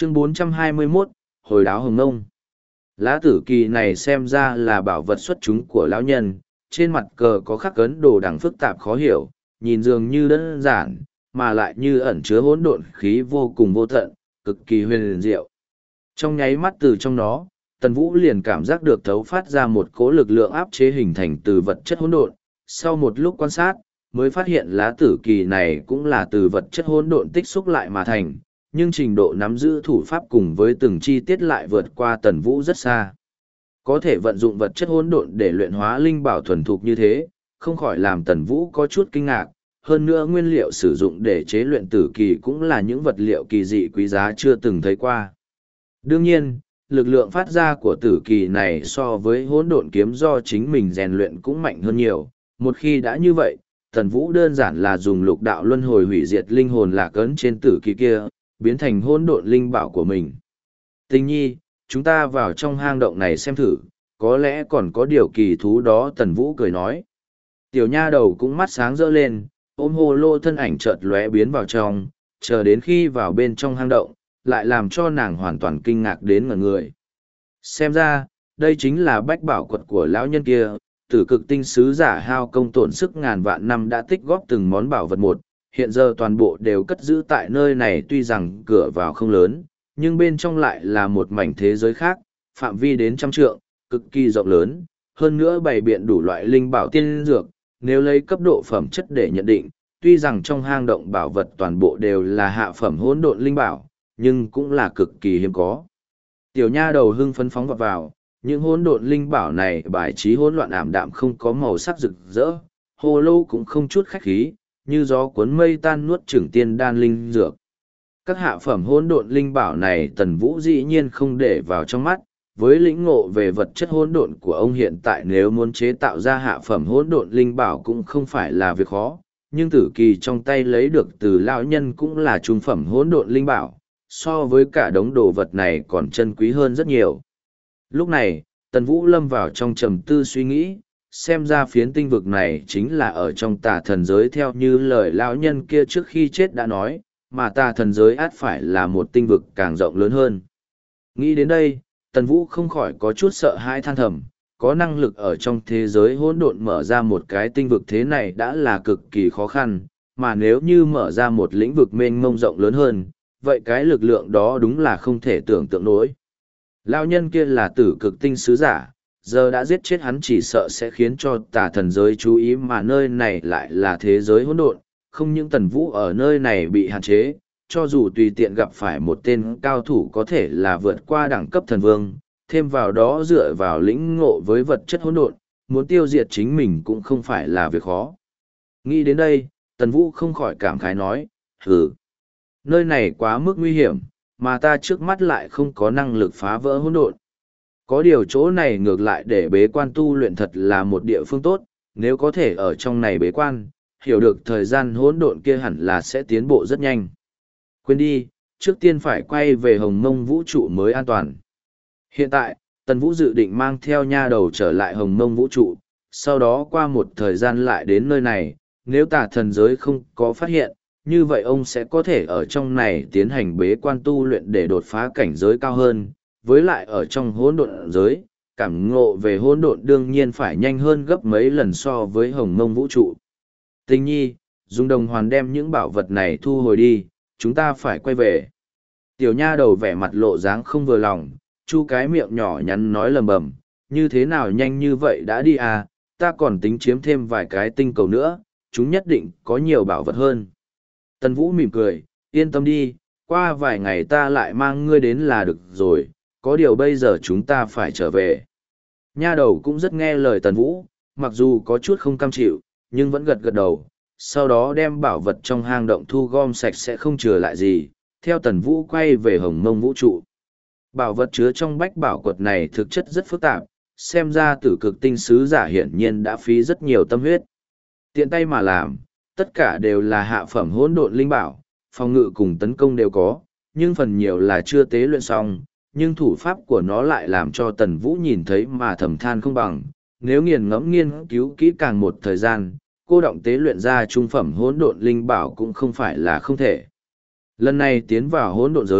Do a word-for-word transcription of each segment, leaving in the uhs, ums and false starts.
Chương bốn trăm hai mươi mốt, Hồi đáo Hồng Nông. Lá tử kỳ này xem ra là bảo vật xuất chúng của lão nhân, trên mặt cờ có khắc ấn đồ đằng phức tạp khó hiểu, nhìn dường như đơn giản, mà lại như ẩn chứa hỗn độn khí vô cùng vô tận, cực kỳ huyền diệu. Trong nháy mắt từ trong nó, Tần Vũ liền cảm giác được thấu phát ra một cỗ lực lượng áp chế hình thành từ vật chất hỗn độn. Sau một lúc quan sát, mới phát hiện lá tử kỳ này cũng là từ vật chất hỗn độn tích xúc lại mà thành, nhưng trình độ nắm giữ thủ pháp cùng với từng chi tiết lại vượt qua Tần Vũ rất xa. Có thể vận dụng vật chất hỗn độn để luyện hóa linh bảo thuần thục như thế, không khỏi làm Tần Vũ có chút kinh ngạc. Hơn nữa nguyên liệu sử dụng để chế luyện tử kỳ cũng là những vật liệu kỳ dị quý giá chưa từng thấy qua. Đương nhiên, lực lượng phát ra của tử kỳ này so với hỗn độn kiếm do chính mình rèn luyện cũng mạnh hơn nhiều. Một khi đã như vậy, Tần Vũ đơn giản là dùng lục đạo luân hồi hủy diệt linh hồn lạc ấn trên tử kỳ kia, biến thành hỗn độn linh bảo của mình. Tình nhi, chúng ta vào trong hang động này xem thử, có lẽ còn có điều kỳ thú đó. Tần Vũ cười nói. Tiểu nha đầu cũng mắt sáng rỡ lên, ôm hồ lô thân ảnh chợt lóe biến vào trong, chờ đến khi vào bên trong hang động, lại làm cho nàng hoàn toàn kinh ngạc đến ngẩn người. Xem ra, đây chính là bách bảo quật của lão nhân kia, tử cực tinh sứ giả hao công tổn sức ngàn vạn năm đã tích góp từng món bảo vật một, hiện giờ toàn bộ đều cất giữ tại nơi này. Tuy rằng cửa vào không lớn, nhưng bên trong lại là một mảnh thế giới khác, phạm vi đến trăm trượng, cực kỳ rộng lớn, hơn nữa bày biện đủ loại linh bảo tiên dược. Nếu lấy cấp độ phẩm chất để nhận định, tuy rằng trong hang động bảo vật toàn bộ đều là hạ phẩm hỗn độn linh bảo, nhưng cũng là cực kỳ hiếm có. Tiểu nha đầu hưng phấn phóng vào, vào những hỗn độn linh bảo này bài trí hỗn loạn ảm đạm, không có màu sắc rực rỡ, hồ lô cũng không chút khách khí, như gió cuốn mây tan nuốt chửng tiên đan linh dược. Các hạ phẩm hỗn độn linh bảo này Tần Vũ dĩ nhiên không để vào trong mắt. Với lĩnh ngộ về vật chất hỗn độn của ông hiện tại, nếu muốn chế tạo ra hạ phẩm hỗn độn linh bảo cũng không phải là việc khó, nhưng tử kỳ trong tay lấy được từ lão nhân cũng là trung phẩm hỗn độn linh bảo, so với cả đống đồ vật này còn chân quý hơn rất nhiều. Lúc này, Tần Vũ lâm vào trong trầm tư suy nghĩ, xem ra phiến tinh vực này chính là ở trong tà thần giới theo như lời lão nhân kia trước khi chết đã nói, mà tà thần giới ắt phải là một tinh vực càng rộng lớn hơn. Nghĩ đến đây, Tần Vũ không khỏi có chút sợ hãi than thầm, có năng lực ở trong thế giới hỗn độn mở ra một cái tinh vực thế này đã là cực kỳ khó khăn, mà nếu như mở ra một lĩnh vực mênh mông rộng lớn hơn, vậy cái lực lượng đó đúng là không thể tưởng tượng nổi. Lão nhân kia là tử cực tinh sứ giả, giờ đã giết chết hắn chỉ sợ sẽ khiến cho tà thần giới chú ý, mà nơi này lại là thế giới hỗn độn, không những Tần Vũ ở nơi này bị hạn chế, cho dù tùy tiện gặp phải một tên cao thủ có thể là vượt qua đẳng cấp thần vương, thêm vào đó dựa vào lĩnh ngộ với vật chất hỗn độn, muốn tiêu diệt chính mình cũng không phải là việc khó. Nghĩ đến đây, Tần Vũ không khỏi cảm khái nói, hừ, nơi này quá mức nguy hiểm, mà ta trước mắt lại không có năng lực phá vỡ hỗn độn. Có điều chỗ này ngược lại để bế quan tu luyện thật là một địa phương tốt, nếu có thể ở trong này bế quan, hiểu được thời gian hỗn độn kia hẳn là sẽ tiến bộ rất nhanh. Quên đi, trước tiên phải quay về Hồng Mông vũ trụ mới an toàn. Hiện tại, Tần Vũ dự định mang theo nha đầu trở lại Hồng Mông vũ trụ, sau đó qua một thời gian lại đến nơi này, nếu tà thần giới không có phát hiện, như vậy ông sẽ có thể ở trong này tiến hành bế quan tu luyện để đột phá cảnh giới cao hơn, với lại ở trong hỗn độn giới, cảm ngộ về hỗn độn đương nhiên phải nhanh hơn gấp mấy lần so với Hồng Mông vũ trụ. Tình nhi, dùng đồng hoàn đem những bảo vật này thu hồi đi, chúng ta phải quay về. Tiểu nha đầu vẻ mặt lộ dáng không vừa lòng, chu cái miệng nhỏ nhắn nói lầm bầm, như thế nào nhanh như vậy đã đi à, ta còn tính chiếm thêm vài cái tinh cầu nữa, chúng nhất định có nhiều bảo vật hơn. Tần Vũ mỉm cười, yên tâm đi, qua vài ngày ta lại mang ngươi đến là được rồi, có điều bây giờ chúng ta phải trở về. Nha đầu cũng rất nghe lời Tần Vũ, mặc dù có chút không cam chịu, nhưng vẫn gật gật đầu, sau đó đem bảo vật trong hang động thu gom sạch sẽ không chừa lại gì, theo Tần Vũ quay về Hồng Mông vũ trụ. Bảo vật chứa trong bách bảo quật này thực chất rất phức tạp, xem ra tử cực tinh sứ giả hiển nhiên đã phí rất nhiều tâm huyết. Tiện tay mà làm, tất cả đều là hạ phẩm hỗn độn linh bảo, phòng ngự cùng tấn công đều có, nhưng phần nhiều là chưa tế luyện xong, nhưng thủ pháp của nó lại làm cho Tần Vũ nhìn thấy mà thầm than không bằng. Nếu nghiền ngẫm nghiên cứu kỹ càng một thời gian, cô động tế luyện ra trung phẩm hỗn độn linh bảo cũng không phải là không thể. Lần này tiến vào hỗn độn giới,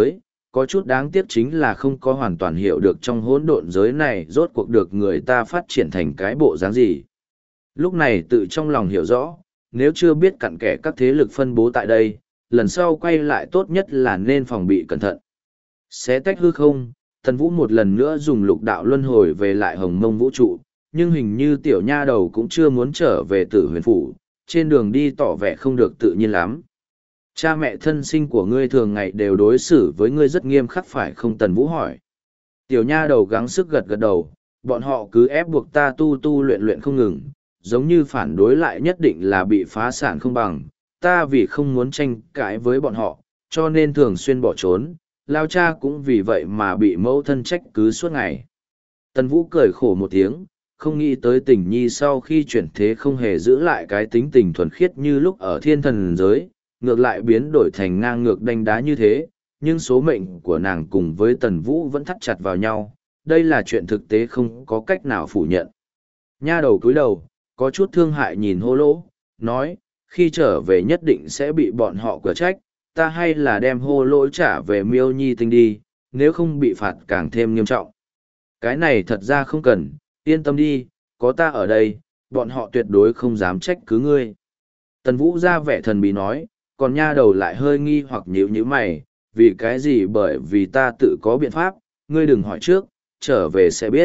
có chút đáng tiếc chính là không có hoàn toàn hiểu được trong hỗn độn giới này rốt cuộc được người ta phát triển thành cái bộ dáng gì. Lúc này tự trong lòng hiểu rõ, nếu chưa biết cặn kẽ các thế lực phân bố tại đây, lần sau quay lại tốt nhất là nên phòng bị cẩn thận. Xé tách hư không, Tần Vũ một lần nữa dùng lục đạo luân hồi về lại hồng mông vũ trụ, nhưng hình như tiểu nha đầu cũng chưa muốn trở về Tử Huyền Phủ, trên đường đi tỏ vẻ không được tự nhiên lắm. Cha mẹ thân sinh của ngươi thường ngày đều đối xử với ngươi rất nghiêm khắc phải không? Tần Vũ hỏi. Tiểu nha đầu gắng sức gật gật đầu, bọn họ cứ ép buộc ta tu tu luyện luyện không ngừng, giống như phản đối lại nhất định là bị phá sản không bằng. Ta vì không muốn tranh cãi với bọn họ, cho nên thường xuyên bỏ trốn, lao cha cũng vì vậy mà bị mẫu thân trách cứ suốt ngày. Tần Vũ cười khổ một tiếng, không nghĩ tới tình nhi sau khi chuyển thế không hề giữ lại cái tính tình thuần khiết như lúc ở thiên thần giới, ngược lại biến đổi thành ngang ngược đánh đá như thế, nhưng số mệnh của nàng cùng với Tần Vũ vẫn thắt chặt vào nhau, đây là chuyện thực tế không có cách nào phủ nhận. Nha đầu cúi đầu, có chút thương hại nhìn Hô Lỗ, nói, khi trở về nhất định sẽ bị bọn họ cửa trách, ta hay là đem Hô Lỗ trả về Miêu Nhi Tinh đi, nếu không bị phạt càng thêm nghiêm trọng. Cái này thật ra không cần, yên tâm đi, có ta ở đây, bọn họ tuyệt đối không dám trách cứ ngươi. Tần Vũ ra vẻ thần bí nói, còn nha đầu lại hơi nghi hoặc nhíu nhíu mày, vì cái gì? Bởi vì ta tự có biện pháp, ngươi đừng hỏi trước, trở về sẽ biết.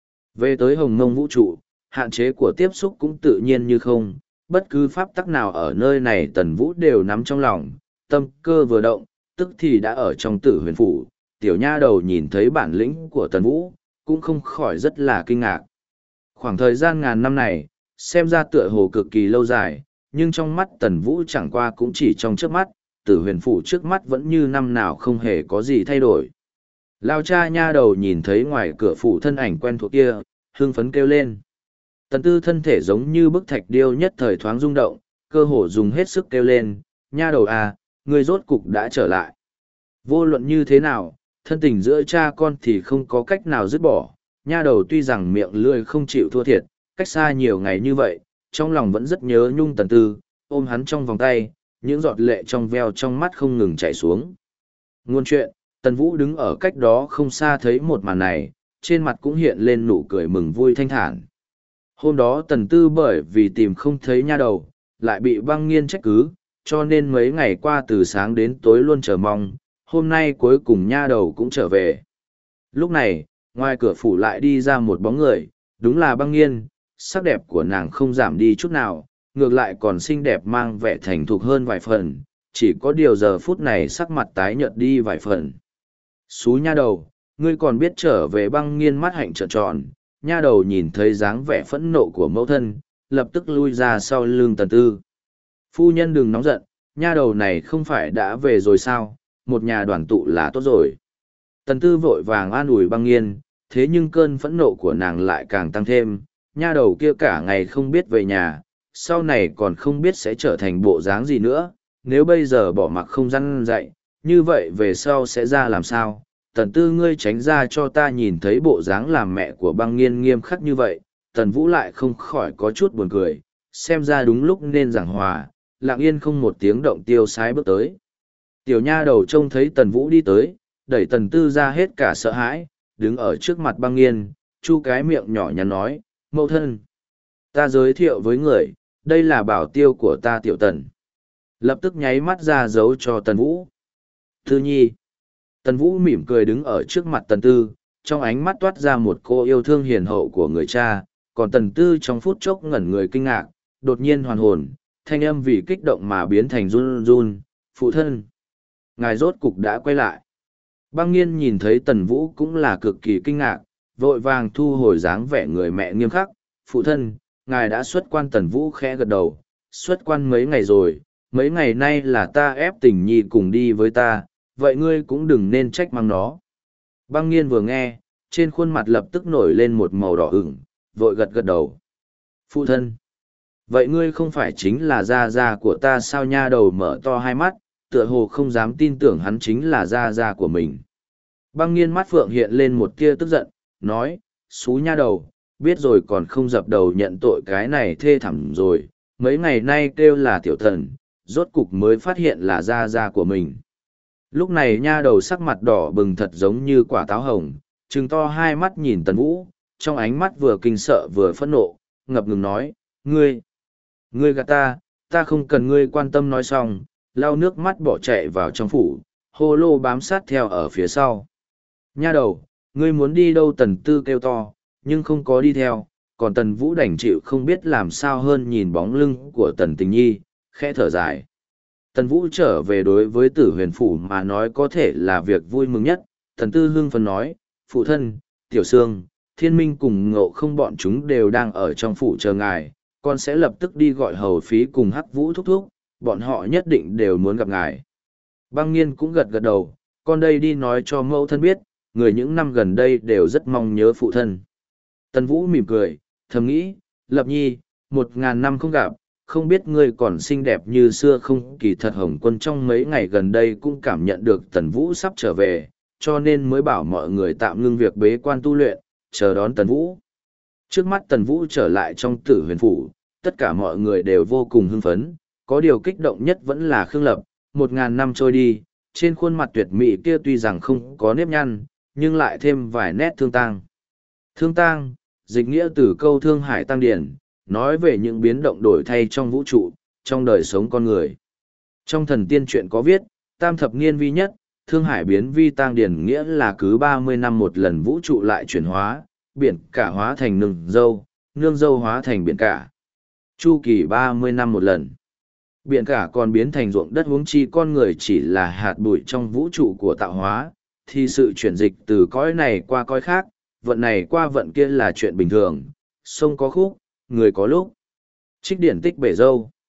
Về tới hồng mông vũ trụ, hạn chế của tiếp xúc cũng tự nhiên như không, bất cứ pháp tắc nào ở nơi này Tần Vũ đều nắm trong lòng, tâm cơ vừa động, tức thì đã ở trong Tử Huyền Phủ. Tiểu nha đầu nhìn thấy bản lĩnh của Tần Vũ, cũng không khỏi rất là kinh ngạc. Khoảng thời gian ngàn năm này, xem ra tựa hồ cực kỳ lâu dài, nhưng trong mắt Tần Vũ chẳng qua cũng chỉ trong trước mắt, Tử Huyền Phủ trước mắt vẫn như năm nào không hề có gì thay đổi. Lao cha nha đầu nhìn thấy ngoài cửa phủ thân ảnh quen thuộc kia, hưng phấn kêu lên. Tần Tư thân thể giống như bức thạch điêu nhất thời thoáng rung động, cơ hồ dùng hết sức kêu lên, nha đầu à, người rốt cục đã trở lại. Vô luận như thế nào, thân tình giữa cha con thì không có cách nào dứt bỏ, nha đầu tuy rằng miệng lưỡi không chịu thua thiệt, cách xa nhiều ngày như vậy, trong lòng vẫn rất nhớ nhung Tần Tư, ôm hắn trong vòng tay, những giọt lệ trong veo trong mắt không ngừng chảy xuống. Ngôn chuyện, Tần Vũ đứng ở cách đó không xa thấy một màn này, trên mặt cũng hiện lên nụ cười mừng vui thanh thản. Hôm đó Tần Tư bởi vì tìm không thấy nha đầu, lại bị Băng Nghiên trách cứ, cho nên mấy ngày qua từ sáng đến tối luôn chờ mong, hôm nay cuối cùng nha đầu cũng trở về. Lúc này, ngoài cửa phủ lại đi ra một bóng người, đúng là Băng Nghiên, sắc đẹp của nàng không giảm đi chút nào, ngược lại còn xinh đẹp mang vẻ thành thục hơn vài phần, chỉ có điều giờ phút này sắc mặt tái nhợt đi vài phần. Xú nha đầu, ngươi còn biết trở về. Băng Nghiên mắt hạnh trợn tròn, nha đầu nhìn thấy dáng vẻ phẫn nộ của mẫu thân, lập tức lui ra sau lưng Tần Tư. Phu nhân đừng nóng giận, nha đầu này không phải đã về rồi sao, một nhà đoàn tụ là tốt rồi. Tần Tư vội vàng an ủi Băng Nghiên, thế nhưng cơn phẫn nộ của nàng lại càng tăng thêm, nha đầu kia cả ngày không biết về nhà, sau này còn không biết sẽ trở thành bộ dáng gì nữa, nếu bây giờ bỏ mặc không răn dạy, như vậy về sau sẽ ra làm sao? Tần Tư ngươi tránh ra cho ta nhìn thấy bộ dáng làm mẹ của Băng Nghiên nghiêm khắc như vậy. Tần Vũ lại không khỏi có chút buồn cười, xem ra đúng lúc nên giảng hòa, lặng yên không một tiếng động tiêu sái bước tới. Tiểu nha đầu trông thấy Tần Vũ đi tới, đẩy Tần Tư ra hết cả sợ hãi, đứng ở trước mặt Băng Nghiên, chu cái miệng nhỏ nhắn nói, mẫu thân. Ta giới thiệu với người, đây là bảo tiêu của ta Tiểu Tần. Lập tức nháy mắt ra dấu cho Tần Vũ. Tư nhi. Tần Vũ mỉm cười đứng ở trước mặt Tần Tư, trong ánh mắt toát ra một cô yêu thương hiền hậu của người cha, còn Tần Tư trong phút chốc ngẩn người kinh ngạc, đột nhiên hoàn hồn, thanh âm vì kích động mà biến thành run run, phụ thân. Ngài rốt cục đã quay lại. Băng Nghiên nhìn thấy Tần Vũ cũng là cực kỳ kinh ngạc, vội vàng thu hồi dáng vẻ người mẹ nghiêm khắc, phụ thân, ngài đã xuất quan. Tần Vũ khẽ gật đầu, xuất quan mấy ngày rồi, mấy ngày nay là ta ép Tình Nhi cùng đi với ta, vậy ngươi cũng đừng nên trách mắng nó. Băng Nghiên vừa nghe, trên khuôn mặt lập tức nổi lên một màu đỏ ửng, vội gật gật đầu. Phụ thân, vậy ngươi không phải chính là gia gia của ta sao? Nha đầu mở to hai mắt, tựa hồ không dám tin tưởng hắn chính là gia gia của mình. Băng Nghiên mắt phượng hiện lên một tia tức giận, nói, xú nha đầu, biết rồi còn không dập đầu nhận tội, cái này thê thảm rồi, mấy ngày nay kêu là Tiểu Thần, rốt cục mới phát hiện là gia gia của mình. Lúc này nha đầu sắc mặt đỏ bừng thật giống như quả táo hồng, trừng to hai mắt nhìn Tần Vũ, trong ánh mắt vừa kinh sợ vừa phẫn nộ, ngập ngừng nói, ngươi, ngươi gạt ta, ta không cần ngươi quan tâm. Nói xong, lau nước mắt bỏ chạy vào trong phủ, hô lô bám sát theo ở phía sau. Nha đầu, ngươi muốn đi đâu? Tần Tư kêu to, nhưng không có đi theo, còn Tần Vũ đành chịu không biết làm sao hơn nhìn bóng lưng của Tần Tình Nhi, khẽ thở dài. Tần Vũ trở về đối với Tử Huyền Phủ mà nói có thể là việc vui mừng nhất. Tần Tư hưng phấn nói, phụ thân, Tiểu Sương, Thiên Minh cùng Ngộ Không bọn chúng đều đang ở trong phủ chờ ngài, con sẽ lập tức đi gọi hầu phí cùng Hắc Vũ thúc thúc, bọn họ nhất định đều muốn gặp ngài. Băng Nghiên cũng gật gật đầu, con đây đi nói cho mẫu thân biết, người những năm gần đây đều rất mong nhớ phụ thân. Tần Vũ mỉm cười, thầm nghĩ, Lập Nhi, một ngàn năm không gặp, không biết ngươi còn xinh đẹp như xưa không? Kỳ thật Hồng Quân trong mấy ngày gần đây cũng cảm nhận được Tần Vũ sắp trở về, cho nên mới bảo mọi người tạm ngưng việc bế quan tu luyện, chờ đón Tần Vũ. Trước mắt Tần Vũ trở lại trong Tử Huyền Phủ, tất cả mọi người đều vô cùng hưng phấn, có điều kích động nhất vẫn là Khương Lập. Một ngàn năm trôi đi, trên khuôn mặt tuyệt mỹ kia tuy rằng không có nếp nhăn, nhưng lại thêm vài nét thương tang. Thương tang, dịch nghĩa từ câu Thương Hải Tăng Điển, nói về những biến động đổi thay trong vũ trụ, trong đời sống con người. Trong thần tiên truyện có viết, tam thập niên vi nhất, Thương Hải biến vi tăng điển, nghĩa là cứ ba mươi năm một lần vũ trụ lại chuyển hóa, biển cả hóa thành nương dâu, nương dâu hóa thành biển cả. Chu kỳ ba mươi năm một lần. Biển cả còn biến thành ruộng đất, huống chi con người chỉ là hạt bụi trong vũ trụ của tạo hóa, thì sự chuyển dịch từ cõi này qua cõi khác, vận này qua vận kia là chuyện bình thường, sông có khúc, người có lúc. Trích điển tích bể dâu.